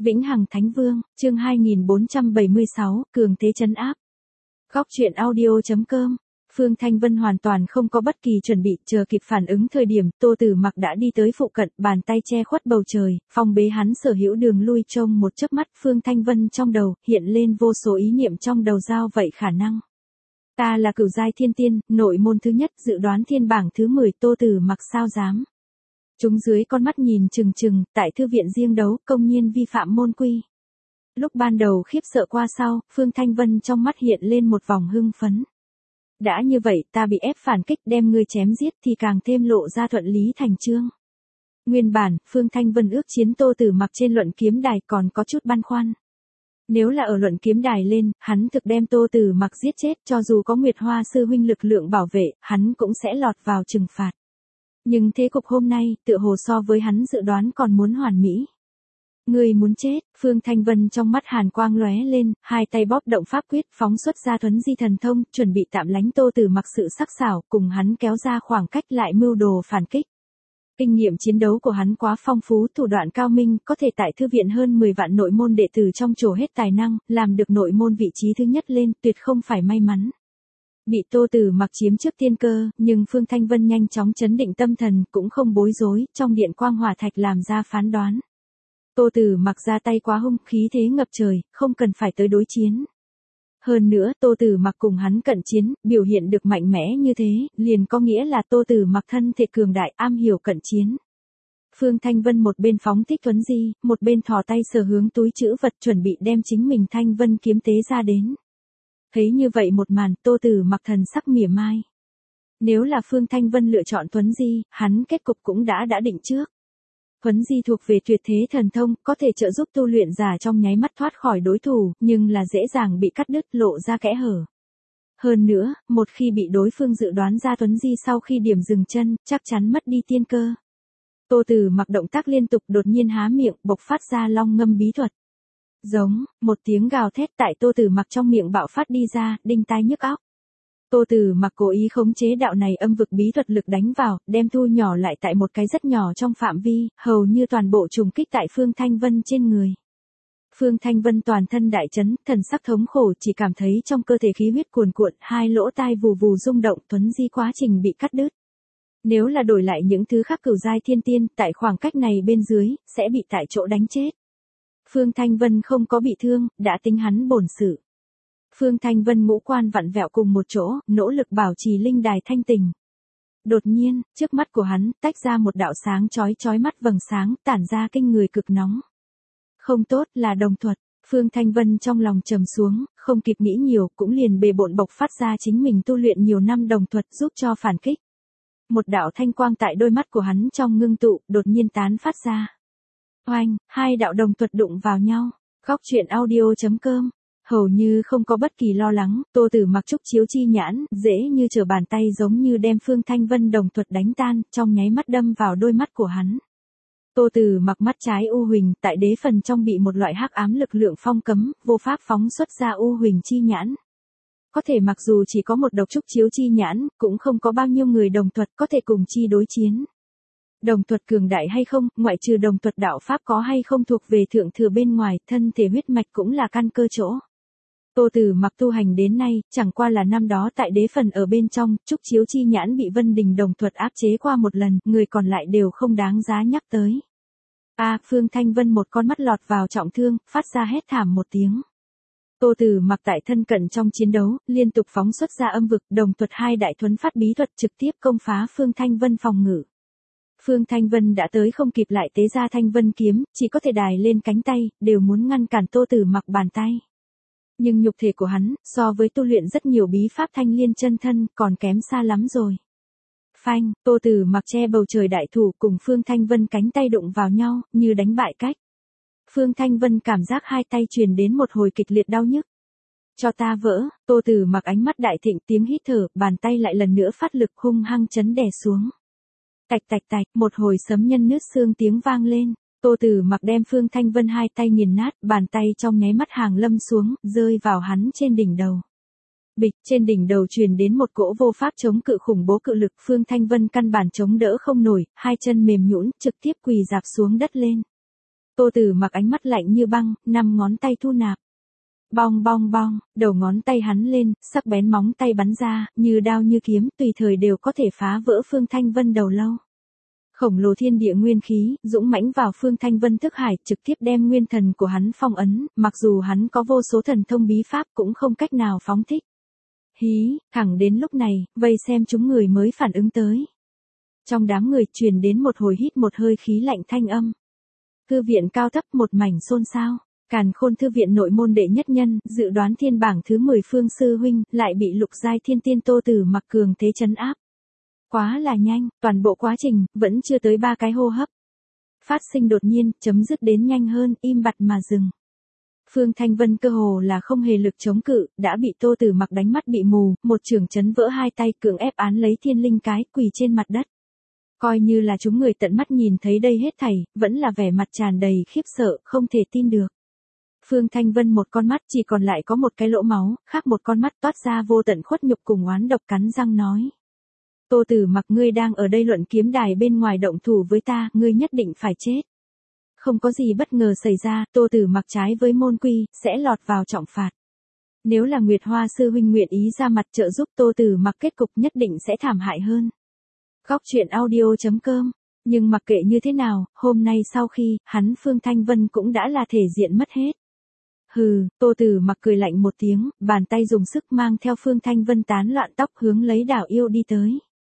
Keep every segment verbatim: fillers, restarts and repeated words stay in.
Vĩnh Hằng Thánh Vương, chương hai nghìn bốn trăm bảy mươi sáu, cường thế trấn áp. Góc truyện audio chấm com. Phương Thanh Vân hoàn toàn không có bất kỳ chuẩn bị, chờ kịp phản ứng thời điểm, Tô Tử Mặc đã đi tới phụ cận, bàn tay che khuất bầu trời, phong bế hắn sở hữu đường lui. Trông một chớp mắt, Phương Thanh Vân trong đầu hiện lên vô số ý niệm trong đầu giao vậy khả năng. Ta là cửu giai thiên tiên, nội môn thứ nhất, dự đoán thiên bảng thứ mười, Tô Tử Mặc sao dám? Chúng dưới con mắt nhìn chừng chừng, tại thư viện riêng đấu, công nhiên vi phạm môn quy. Lúc ban đầu khiếp sợ qua sau, Phương Thanh Vân trong mắt hiện lên một vòng hưng phấn. Đã như vậy, ta bị ép phản kích đem ngươi chém giết thì càng thêm lộ ra thuận lý thành chương. Nguyên bản, Phương Thanh Vân ước chiến Tô Tử Mặc trên luận kiếm đài còn có chút băn khoăn. Nếu là ở luận kiếm đài lên, hắn thực đem Tô Tử Mặc giết chết, cho dù có Nguyệt Hoa sư huynh lực lượng bảo vệ, hắn cũng sẽ lọt vào trừng phạt. Nhưng thế cục hôm nay, tựa hồ so với hắn dự đoán còn muốn hoàn mỹ. Người muốn chết, Phương Thanh Vân trong mắt hàn quang lóe lên, hai tay bóp động pháp quyết phóng xuất ra thuấn di thần thông, chuẩn bị tạm lánh Tô Tử Mặc sự sắc sảo, cùng hắn kéo ra khoảng cách lại mưu đồ phản kích. Kinh nghiệm chiến đấu của hắn quá phong phú, thủ đoạn cao minh, có thể tại thư viện hơn mười vạn nội môn đệ tử trong trổ hết tài năng, làm được nội môn vị trí thứ nhất lên, tuyệt không phải may mắn. Bị Tô Tử Mặc chiếm trước tiên cơ, nhưng Phương Thanh Vân nhanh chóng chấn định tâm thần, cũng không bối rối, trong điện quang hỏa thạch làm ra phán đoán. Tô Tử Mặc ra tay quá hung, khí thế ngập trời, không cần phải tới đối chiến. Hơn nữa, Tô Tử Mặc cùng hắn cận chiến, biểu hiện được mạnh mẽ như thế, liền có nghĩa là Tô Tử Mặc thân thể cường đại, am hiểu cận chiến. Phương Thanh Vân một bên phóng thích thuấn di, một bên thò tay sờ hướng túi trữ vật chuẩn bị đem chính mình Thanh Vân kiếm tế ra đến. Thấy như vậy một màn, Tô Tử Mặc thần sắc mỉa mai. Nếu là Phương Thanh Vân lựa chọn thuấn di, hắn kết cục cũng đã đã định trước. Thuấn di thuộc về tuyệt thế thần thông, có thể trợ giúp tu luyện giả trong nháy mắt thoát khỏi đối thủ, nhưng là dễ dàng bị cắt đứt, lộ ra kẽ hở. Hơn nữa, một khi bị đối phương dự đoán ra thuấn di sau khi điểm dừng chân, chắc chắn mất đi tiên cơ. Tô Tử Mặc động tác liên tục, đột nhiên há miệng, bộc phát ra long ngâm bí thuật. Giống, một tiếng gào thét tại Tô Tử Mặc trong miệng bạo phát đi ra, đinh tai nhức óc. Tô Tử Mặc cố ý khống chế đạo này âm vực bí thuật lực đánh vào, đem thu nhỏ lại tại một cái rất nhỏ trong phạm vi, hầu như toàn bộ trùng kích tại Phương Thanh Vân trên người. Phương Thanh Vân toàn thân đại chấn, thần sắc thống khổ, chỉ cảm thấy trong cơ thể khí huyết cuồn cuộn, hai lỗ tai vù vù rung động, thuấn di quá trình bị cắt đứt. Nếu là đổi lại những thứ khác cửu giai thiên tiên, tại khoảng cách này bên dưới, sẽ bị tại chỗ đánh chết. Phương Thanh Vân không có bị thương, đã tính hắn bổn sự. Phương Thanh Vân ngũ quan vặn vẹo cùng một chỗ, nỗ lực bảo trì linh đài thanh tình. Đột nhiên, trước mắt của hắn, tách ra một đạo sáng chói chói mắt vầng sáng, tản ra kinh người cực nóng. Không tốt, là đồng thuật. Phương Thanh Vân trong lòng trầm xuống, không kịp nghĩ nhiều, cũng liền bề bộn bộc phát ra chính mình tu luyện nhiều năm đồng thuật giúp cho phản kích. Một đạo thanh quang tại đôi mắt của hắn trong ngưng tụ, đột nhiên tán phát ra. Oanh, hai đạo đồng thuật đụng vào nhau. Góc truyện audio chấm com. Hầu như không có bất kỳ lo lắng, Tô Tử Mặc trúc chiếu chi nhãn, dễ như trở bàn tay giống như đem Phương Thanh Vân đồng thuật đánh tan, trong nháy mắt đâm vào đôi mắt của hắn. Tô Tử Mặc mắt trái u huỳnh, tại đế phần trong bị một loại hắc ám lực lượng phong cấm, vô pháp phóng xuất ra u huỳnh chi nhãn. Có thể mặc dù chỉ có một độc trúc chiếu chi nhãn, cũng không có bao nhiêu người đồng thuật có thể cùng chi đối chiến. Đồng thuật cường đại hay không, ngoại trừ đồng thuật đạo pháp có hay không thuộc về thượng thừa bên ngoài, thân thể huyết mạch cũng là căn cơ chỗ. Tô Tử Mặc tu hành đến nay, chẳng qua là năm đó tại đế phần ở bên trong, trúc chiếu chi nhãn bị Vân Đình đồng thuật áp chế qua một lần, người còn lại đều không đáng giá nhắc tới. A, à, Phương Thanh Vân một con mắt lọt vào trọng thương, phát ra hét thảm một tiếng. Tô Tử Mặc tại thân cận trong chiến đấu, liên tục phóng xuất ra âm vực, đồng thuật hai đại thuấn phát bí thuật trực tiếp công phá Phương Thanh Vân phòng ngự. Phương Thanh Vân đã tới không kịp lại tế ra Thanh Vân kiếm, chỉ có thể đài lên cánh tay, đều muốn ngăn cản Tô Tử Mặc bàn tay. Nhưng nhục thể của hắn, so với tu luyện rất nhiều bí pháp thanh liên chân thân, còn kém xa lắm rồi. Phanh, Tô Tử Mặc che bầu trời đại thủ cùng Phương Thanh Vân cánh tay đụng vào nhau, như đánh bại cách. Phương Thanh Vân cảm giác hai tay truyền đến một hồi kịch liệt đau nhức. Cho ta vỡ, Tô Tử Mặc ánh mắt đại thịnh, tiếng hít thở, bàn tay lại lần nữa phát lực hung hăng chấn đè xuống. Tạch tạch tạch, một hồi sấm nhân nứt xương tiếng vang lên. Tô Tử Mặc đem Phương Thanh Vân hai tay nghiền nát, bàn tay trong nháy mắt hàng lâm xuống, rơi vào hắn trên đỉnh đầu. Bịch, trên đỉnh đầu truyền đến một cỗ vô pháp chống cự khủng bố cự lực, Phương Thanh Vân căn bản chống đỡ không nổi, hai chân mềm nhũn, trực tiếp quỳ rạp xuống đất lên. Tô Tử Mặc ánh mắt lạnh như băng, năm ngón tay thu nạp. Bong bong bong, đầu ngón tay hắn lên, sắc bén móng tay bắn ra, như đao như kiếm, tùy thời đều có thể phá vỡ Phương Thanh Vân đầu lâu. Khổng lồ thiên địa nguyên khí, dũng mãnh vào Phương Thanh Vân thức hải, trực tiếp đem nguyên thần của hắn phong ấn, mặc dù hắn có vô số thần thông bí pháp cũng không cách nào phóng thích. Hí, thẳng đến lúc này, vây xem chúng người mới phản ứng tới. Trong đám người truyền đến một hồi hít một hơi khí lạnh thanh âm. Thư viện cao thấp một mảnh xôn xao. Càn Khôn thư viện nội môn đệ nhất nhân, dự đoán thiên bảng thứ mười Phương sư huynh, lại bị lục giai thiên tiên Tô Tử Mặc cường thế trấn áp. Quá là nhanh, toàn bộ quá trình, vẫn chưa tới ba cái hô hấp. Phát sinh đột nhiên, chấm dứt đến nhanh hơn, im bặt mà dừng. Phương Thanh Vân cơ hồ là không hề lực chống cự, đã bị Tô Tử Mặc đánh mắt bị mù, một chưởng chấn vỡ hai tay cưỡng ép án lấy thiên linh cái, quỳ trên mặt đất. Coi như là chúng người tận mắt nhìn thấy đây hết thảy, vẫn là vẻ mặt tràn đầy khiếp sợ, không thể tin được. Phương Thanh Vân một con mắt chỉ còn lại có một cái lỗ máu, khác một con mắt toát ra vô tận khuất nhục cùng oán độc cắn răng nói. Tô Tử Mặc, ngươi đang ở đây luận kiếm đài bên ngoài động thủ với ta, ngươi nhất định phải chết. Không có gì bất ngờ xảy ra, Tô Tử Mặc trái với môn quy, sẽ lọt vào trọng phạt. Nếu là Nguyệt Hoa sư huynh nguyện ý ra mặt trợ giúp Tô Tử Mặc, kết cục nhất định sẽ thảm hại hơn. Góc truyện audio chấm com. Nhưng mặc kệ như thế nào, hôm nay sau khi, hắn Phương Thanh Vân cũng đã là thể diện mất hết. Hừ, Tô Tử Mặc cười lạnh một tiếng, bàn tay dùng sức mang theo Phương Thanh Vân tán loạn tóc hướng lấy Đảo Yêu đi tới.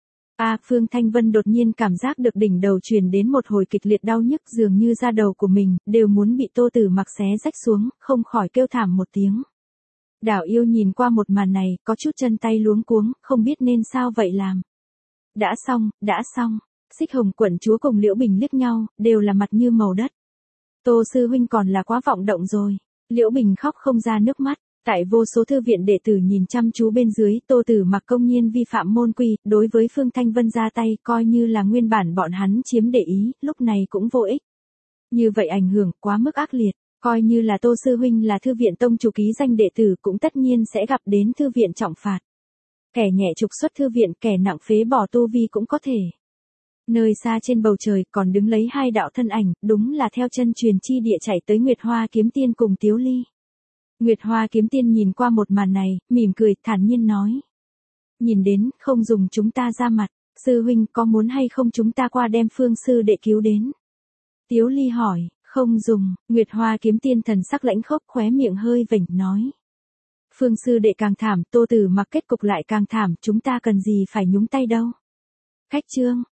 A à, Phương Thanh Vân đột nhiên cảm giác được đỉnh đầu truyền đến một hồi kịch liệt đau nhức, dường như da đầu của mình đều muốn bị Tô Tử Mặc xé rách xuống, không khỏi kêu thảm một tiếng. Đảo Yêu nhìn qua một màn này, có chút chân tay luống cuống, không biết nên sao vậy làm. Đã xong, đã xong. Xích Hồng quận chúa cùng Liễu Bình liếc nhau, đều là mặt như màu đất. Tô sư huynh còn là quá vọng động rồi. Liễu Bình khóc không ra nước mắt. Tại vô số thư viện đệ tử nhìn chăm chú bên dưới, Tô Tử Mặc công nhiên vi phạm môn quy, đối với Phương Thanh Vân ra tay, coi như là nguyên bản bọn hắn chiếm để ý, lúc này cũng vô ích. Như vậy ảnh hưởng quá mức ác liệt, coi như là Tô sư huynh là thư viện tông chủ ký danh đệ tử cũng tất nhiên sẽ gặp đến thư viện trọng phạt. Kẻ nhẹ trục xuất thư viện, kẻ nặng phế bỏ tu vi cũng có thể. Nơi xa trên bầu trời còn đứng lấy hai đạo thân ảnh, đúng là theo chân truyền chi địa chạy tới Nguyệt Hoa kiếm tiên cùng Tiếu Ly. Nguyệt Hoa kiếm tiên nhìn qua một màn này, mỉm cười, thản nhiên nói. Nhìn đến, không dùng chúng ta ra mặt, sư huynh có muốn hay không chúng ta qua đem Phương sư đệ cứu đến. Tiếu Ly hỏi, không dùng, Nguyệt Hoa kiếm tiên thần sắc lãnh khốc khóe miệng hơi vểnh nói. Phương sư đệ càng thảm, Tô Tử Mặc kết cục lại càng thảm, chúng ta cần gì phải nhúng tay đâu. Khách chương,